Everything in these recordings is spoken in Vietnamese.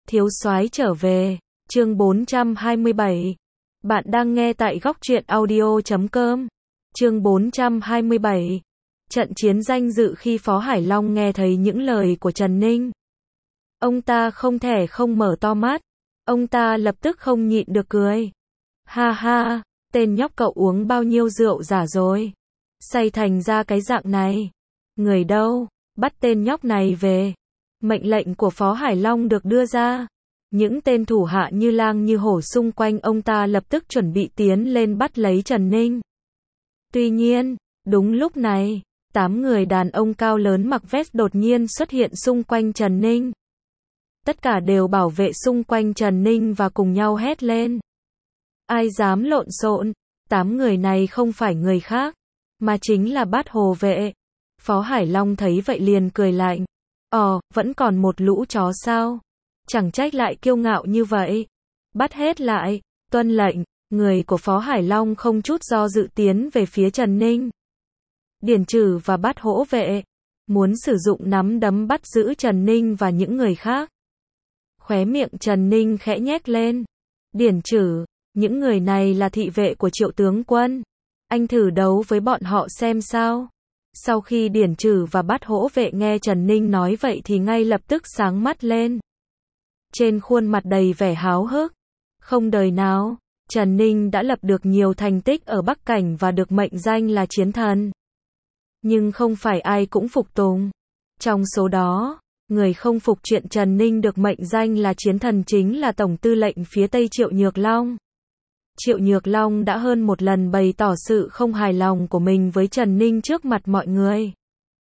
Thiếu soái trở về, chương 427. Bạn đang nghe tại góc truyện audio.com. Chương 427. Trận chiến danh dự khi Phó Hải Long nghe thấy những lời của Trần Ninh. Ông ta không thể không mở to mắt. Ông ta lập tức không nhịn được cười. Ha ha, tên nhóc cậu uống bao nhiêu rượu giả rồi? Say thành ra cái dạng này. Người đâu? Bắt tên nhóc này về. Mệnh lệnh của Phó Hải Long được đưa ra. Những tên thủ hạ như lang như hổ xung quanh ông ta lập tức chuẩn bị tiến lên bắt lấy Trần Ninh. Tuy nhiên, đúng lúc này, 8 người đàn ông cao lớn mặc vest đột nhiên xuất hiện xung quanh Trần Ninh. Tất cả đều bảo vệ xung quanh Trần Ninh và cùng nhau hét lên. Ai dám lộn xộn? 8 người này không phải người khác, mà chính là Bát Hồ vệ. Phó Hải Long thấy vậy liền cười lạnh. Vẫn còn một lũ chó sao? Chẳng trách lại kiêu ngạo như vậy. Bắt hết lại, tuân lệnh. Người của Phó Hải Long không chút do dự tiến về phía Trần Ninh. Điển Trừ và Bát Hỗ vệ muốn sử dụng nắm đấm bắt giữ Trần Ninh và những người khác. Khóe miệng Trần Ninh khẽ nhếch lên. Điển Trừ, những người này là thị vệ của Triệu tướng quân. Anh thử đấu với bọn họ xem sao. Sau khi Điển Trừ và Bát Hỗ vệ nghe Trần Ninh nói vậy thì ngay lập tức sáng mắt lên. Trên khuôn mặt đầy vẻ háo hức. Không đời nào, Trần Ninh đã lập được nhiều thành tích ở Bắc Cảnh và được mệnh danh là chiến thần. Nhưng không phải ai cũng phục tùng. Trong số đó, người không phục chuyện Trần Ninh được mệnh danh là chiến thần chính là Tổng tư lệnh phía Tây Triệu Nhược Long. Triệu Nhược Long đã hơn một lần bày tỏ sự không hài lòng của mình với Trần Ninh trước mặt mọi người.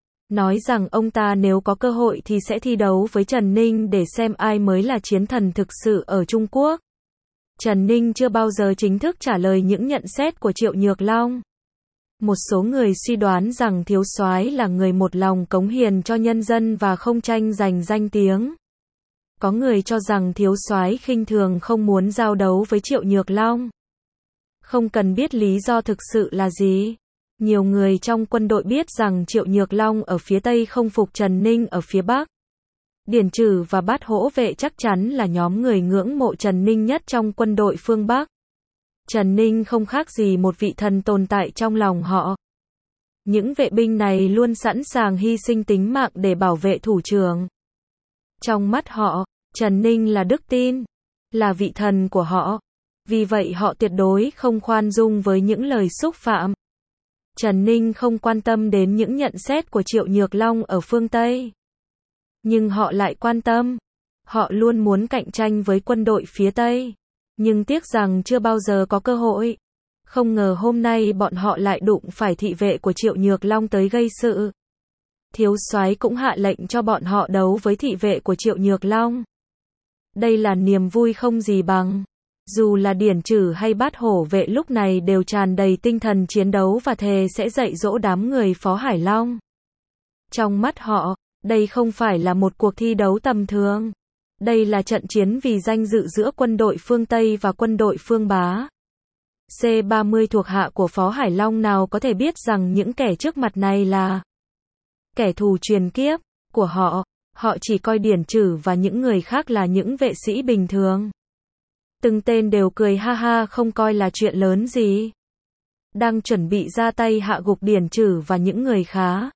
Nói rằng ông ta nếu có cơ hội thì sẽ thi đấu với Trần Ninh để xem ai mới là chiến thần thực sự ở Trung Quốc. Trần Ninh chưa bao giờ chính thức trả lời những nhận xét của Triệu Nhược Long. Một số người suy đoán rằng thiếu soái là người một lòng cống hiến cho nhân dân và không tranh giành danh tiếng. Có người cho rằng thiếu soái khinh thường không muốn giao đấu với Triệu Nhược Long. Không cần biết lý do thực sự là gì. Nhiều người trong quân đội biết rằng Triệu Nhược Long ở phía Tây không phục Trần Ninh ở phía Bắc. Điển Trừ và Bát Hỗ vệ chắc chắn là nhóm người ngưỡng mộ Trần Ninh nhất trong quân đội phương Bắc. Trần Ninh không khác gì một vị thần tồn tại trong lòng họ. Những vệ binh này luôn sẵn sàng hy sinh tính mạng để bảo vệ thủ trưởng. Trong mắt họ, Trần Ninh là đức tin, là vị thần của họ. Vì vậy họ tuyệt đối không khoan dung với những lời xúc phạm. Trần Ninh không quan tâm đến những nhận xét của Triệu Nhược Long ở phương Tây. Nhưng họ lại quan tâm. Họ luôn muốn cạnh tranh với quân đội phía Tây. Nhưng tiếc rằng chưa bao giờ có cơ hội. Không ngờ hôm nay bọn họ lại đụng phải thị vệ của Triệu Nhược Long tới gây sự. Thiếu soái cũng hạ lệnh cho bọn họ đấu với thị vệ của Triệu Nhược Long. Đây là niềm vui không gì bằng. Dù là Điển Trừ hay Bát Hổ vệ lúc này đều tràn đầy tinh thần chiến đấu và thề sẽ dạy dỗ đám người Phó Hải Long. Trong mắt họ, đây không phải là một cuộc thi đấu tầm thường. Đây là trận chiến vì danh dự giữa quân đội phương Tây và quân đội phương Bá. C-30 thuộc hạ của Phó Hải Long nào có thể biết rằng những kẻ trước mặt này là kẻ thù truyền kiếp của họ. Họ chỉ coi Điển Trừ và những người khác là những vệ sĩ bình thường. Từng tên đều cười ha ha không coi là chuyện lớn gì. Đang chuẩn bị ra tay hạ gục Điển Trừ và những người khác.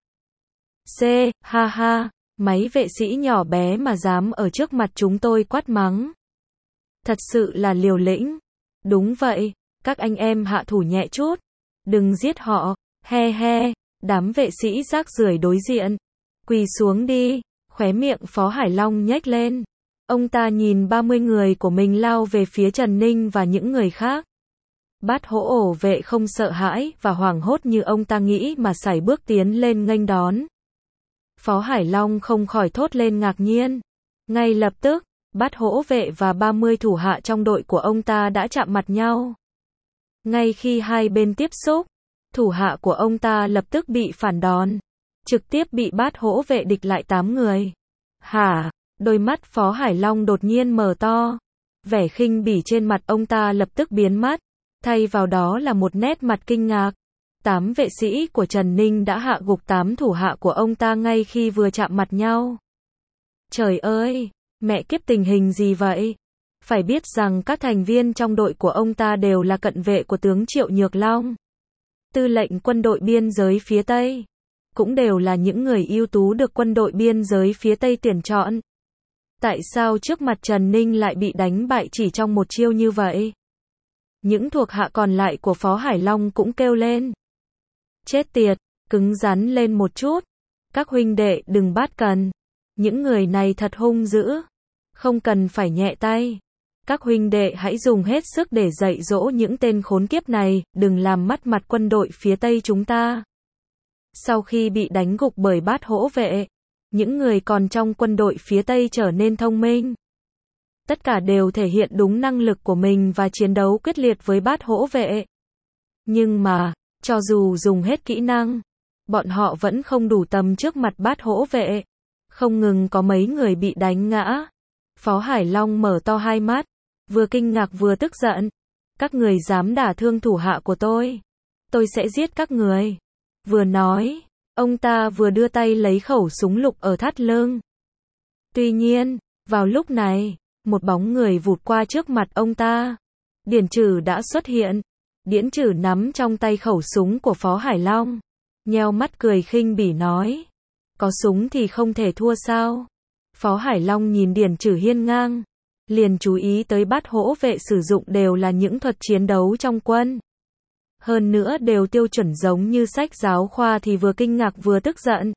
Ha ha, mấy vệ sĩ nhỏ bé mà dám ở trước mặt chúng tôi quát mắng. Thật sự là liều lĩnh. Đúng vậy, các anh em hạ thủ nhẹ chút. Đừng giết họ, he he, đám vệ sĩ rác rưởi đối diện. Quỳ xuống đi, khóe miệng Phó Hải Long nhếch lên. Ông ta nhìn 30 người của mình lao về phía Trần Ninh và những người khác. Bát Hỗ vệ không sợ hãi và hoảng hốt như ông ta nghĩ mà sải bước tiến lên nghênh đón. Phó Hải Long không khỏi thốt lên ngạc nhiên. Ngay lập tức, Bát Hỗ vệ và 30 thủ hạ trong đội của ông ta đã chạm mặt nhau. Ngay khi hai bên tiếp xúc, thủ hạ của ông ta lập tức bị phản đòn. Trực tiếp bị Bát Hỗ vệ địch lại 8 người. Hả? Đôi mắt Phó Hải Long đột nhiên mở to. Vẻ khinh bỉ trên mặt ông ta lập tức biến mất. Thay vào đó là một nét mặt kinh ngạc. 8 vệ sĩ của Trần Ninh đã hạ gục 8 thủ hạ của ông ta ngay khi vừa chạm mặt nhau. Trời ơi! Mẹ kiếp tình hình gì vậy? Phải biết rằng các thành viên trong đội của ông ta đều là cận vệ của tướng Triệu Nhược Long, tư lệnh quân đội biên giới phía Tây. Cũng đều là những người ưu tú được quân đội biên giới phía Tây tuyển chọn. Tại sao trước mặt Trần Ninh lại bị đánh bại chỉ trong một chiêu như vậy? Những thuộc hạ còn lại của Phó Hải Long cũng kêu lên. Chết tiệt, cứng rắn lên một chút. Các huynh đệ đừng bắt cần. Những người này thật hung dữ. Không cần phải nhẹ tay. Các huynh đệ hãy dùng hết sức để dạy dỗ những tên khốn kiếp này, đừng làm mất mặt quân đội phía Tây chúng ta. Sau khi bị đánh gục bởi Bát Hỗ vệ, những người còn trong quân đội phía Tây trở nên thông minh. Tất cả đều thể hiện đúng năng lực của mình và chiến đấu quyết liệt với Bát Hỗ vệ. Nhưng mà, cho dù dùng hết kỹ năng, bọn họ vẫn không đủ tầm trước mặt Bát Hỗ vệ. Không ngừng có mấy người bị đánh ngã. Phó Hải Long mở to hai mắt, vừa kinh ngạc vừa tức giận. Các người dám đả thương thủ hạ của tôi sẽ giết các người. Vừa nói, ông ta vừa đưa tay lấy khẩu súng lục ở thắt lưng. Tuy nhiên, vào lúc này, một bóng người vụt qua trước mặt ông ta. Điển Trừ đã xuất hiện. Điển Trừ nắm trong tay khẩu súng của Phó Hải Long, nheo mắt cười khinh bỉ nói. Có súng thì không thể thua sao? Phó Hải Long nhìn Điển Trừ hiên ngang, liền chú ý tới Bát Hỗ vệ sử dụng đều là những thuật chiến đấu trong quân. Hơn nữa đều tiêu chuẩn giống như sách giáo khoa thì vừa kinh ngạc vừa tức giận.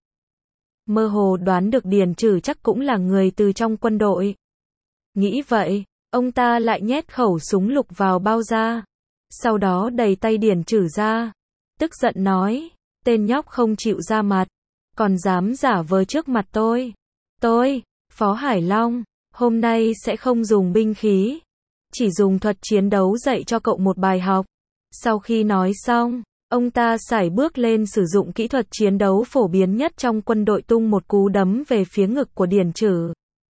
Mơ hồ đoán được Điển Trừ chắc cũng là người từ trong quân đội. Nghĩ vậy, ông ta lại nhét khẩu súng lục vào bao da. Sau đó đẩy tay Điển Trừ ra. Tức giận nói, tên nhóc không chịu ra mặt, còn dám giả vờ trước mặt tôi. Tôi, Phó Hải Long, hôm nay sẽ không dùng binh khí. Chỉ dùng thuật chiến đấu dạy cho cậu một bài học. Sau khi nói xong, ông ta sải bước lên sử dụng kỹ thuật chiến đấu phổ biến nhất trong quân đội tung một cú đấm về phía ngực của Điển Trừ.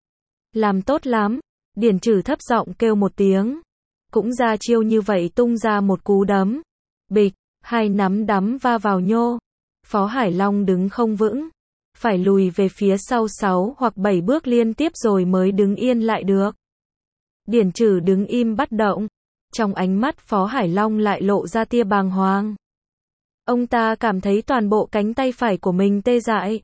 Làm tốt lắm, Điển Trừ thấp giọng kêu một tiếng. Cũng ra chiêu như vậy tung ra một cú đấm. Bịch, hai nắm đấm va vào nhô. Phó Hải Long đứng không vững, phải lùi về phía sau 6 hoặc 7 bước liên tiếp rồi mới đứng yên lại được. Điển Trừ đứng im bất động. Trong ánh mắt Phó Hải Long lại lộ ra tia bàng hoàng. Ông ta cảm thấy toàn bộ cánh tay phải của mình tê dại.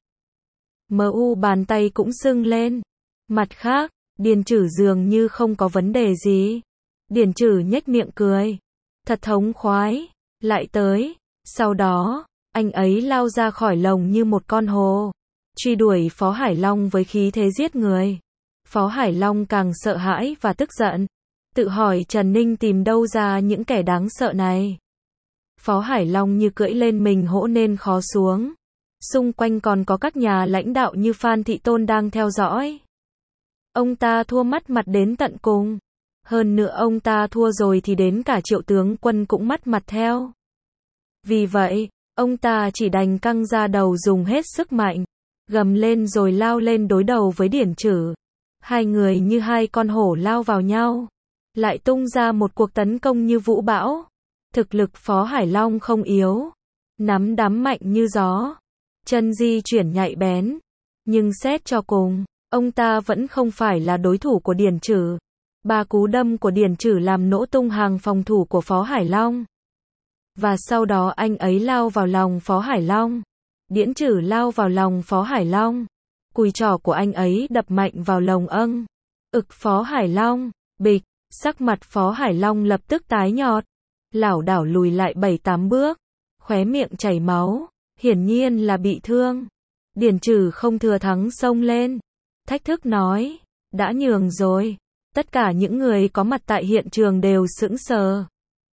Bàn tay cũng sưng lên. Mặt khác, Điển Trừ dường như không có vấn đề gì. Điển Trừ nhếch miệng cười. Thật thống khoái. Lại tới. Sau đó, anh ấy lao ra khỏi lồng như một con hổ, truy đuổi Phó Hải Long với khí thế giết người. Phó Hải Long càng sợ hãi và tức giận. Tự hỏi Trần Ninh tìm đâu ra những kẻ đáng sợ này. Phó Hải Long như cưỡi lên mình hổ nên khó xuống. Xung quanh còn có các nhà lãnh đạo như Phan Thị Tôn đang theo dõi. Ông ta thua mất mặt đến tận cùng. Hơn nữa ông ta thua rồi thì đến cả Triệu tướng quân cũng mất mặt theo. Vì vậy, ông ta chỉ đành căng ra đầu dùng hết sức mạnh, gầm lên rồi lao lên đối đầu với Điển Trừ. Hai người như hai con hổ lao vào nhau, lại tung ra một cuộc tấn công như vũ bão. Thực lực Phó Hải Long không yếu, nắm đấm mạnh như gió, chân di chuyển nhạy bén, nhưng xét cho cùng, ông ta vẫn không phải là đối thủ của Điển Trừ. 3 cú đâm của Điển Trừ làm nổ tung hàng phòng thủ của Phó Hải Long. Và sau đó anh ấy lao vào lòng Phó Hải Long. Điển Trừ lao vào lòng Phó Hải Long. Cùi trỏ của anh ấy đập mạnh vào lồng ực Phó Hải Long. Bịch, sắc mặt Phó Hải Long lập tức tái nhợt, lảo đảo lùi lại 7-8 bước, khóe miệng chảy máu, hiển nhiên là bị thương. Điển Trừ không thừa thắng xông lên, thách thức nói, đã nhường rồi. Tất cả những người có mặt tại hiện trường đều sững sờ.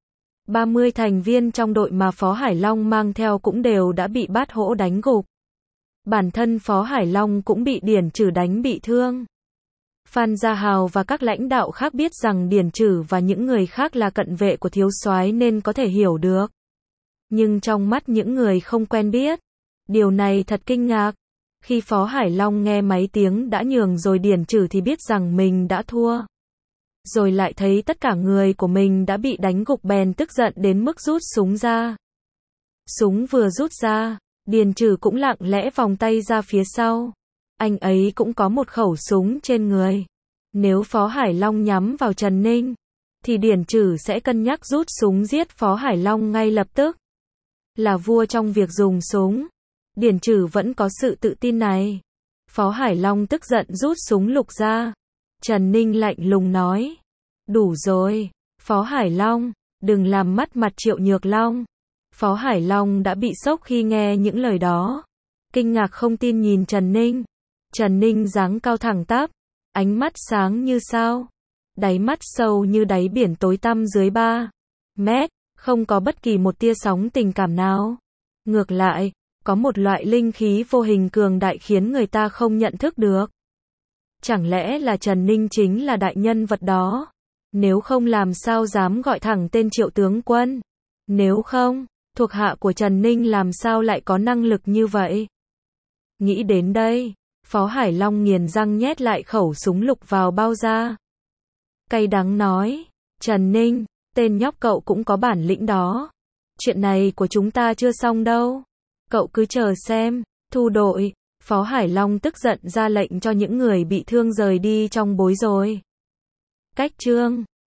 30 thành viên trong đội mà Phó Hải Long mang theo cũng đều đã bị Bát Hỗ đánh gục. Bản thân Phó Hải Long cũng bị Điển Trừ đánh bị thương. Phan Gia Hào và các lãnh đạo khác biết rằng Điển Trừ và những người khác là cận vệ của thiếu soái nên có thể hiểu được. Nhưng trong mắt những người không quen biết, điều này thật kinh ngạc. Khi Phó Hải Long nghe mấy tiếng đã nhường rồi Điển Trừ thì biết rằng mình đã thua. Rồi lại thấy tất cả người của mình đã bị đánh gục bèn tức giận đến mức rút súng ra. Súng vừa rút ra, Điển Trừ cũng lặng lẽ vòng tay ra phía sau. Anh ấy cũng có một khẩu súng trên người. Nếu Phó Hải Long nhắm vào Trần Ninh, thì Điển Trử sẽ cân nhắc rút súng giết Phó Hải Long ngay lập tức. Là vua trong việc dùng súng, Điển Trử vẫn có sự tự tin này. Phó Hải Long tức giận rút súng lục ra. Trần Ninh lạnh lùng nói. Đủ rồi, Phó Hải Long, đừng làm mất mặt Triệu Nhược Long. Phó Hải Long đã bị sốc khi nghe những lời đó. Kinh ngạc không tin nhìn Trần Ninh. Trần Ninh dáng cao thẳng tắp, ánh mắt sáng như sao. Đáy mắt sâu như đáy biển tối tăm dưới 3 mét, không có bất kỳ một tia sóng tình cảm nào. Ngược lại, có một loại linh khí vô hình cường đại khiến người ta không nhận thức được. Chẳng lẽ là Trần Ninh chính là đại nhân vật đó? Nếu không làm sao dám gọi thẳng tên Triệu tướng quân? Nếu không, thuộc hạ của Trần Ninh làm sao lại có năng lực như vậy? Nghĩ đến đây, Phó Hải Long nghiền răng nhét lại khẩu súng lục vào bao da. Cay đắng nói, Trần Ninh, tên nhóc cậu cũng có bản lĩnh đó. Chuyện này của chúng ta chưa xong đâu. Cậu cứ chờ xem, thu đội. Phó Hải Long tức giận ra lệnh cho những người bị thương rời đi trong bối rối. Cách chương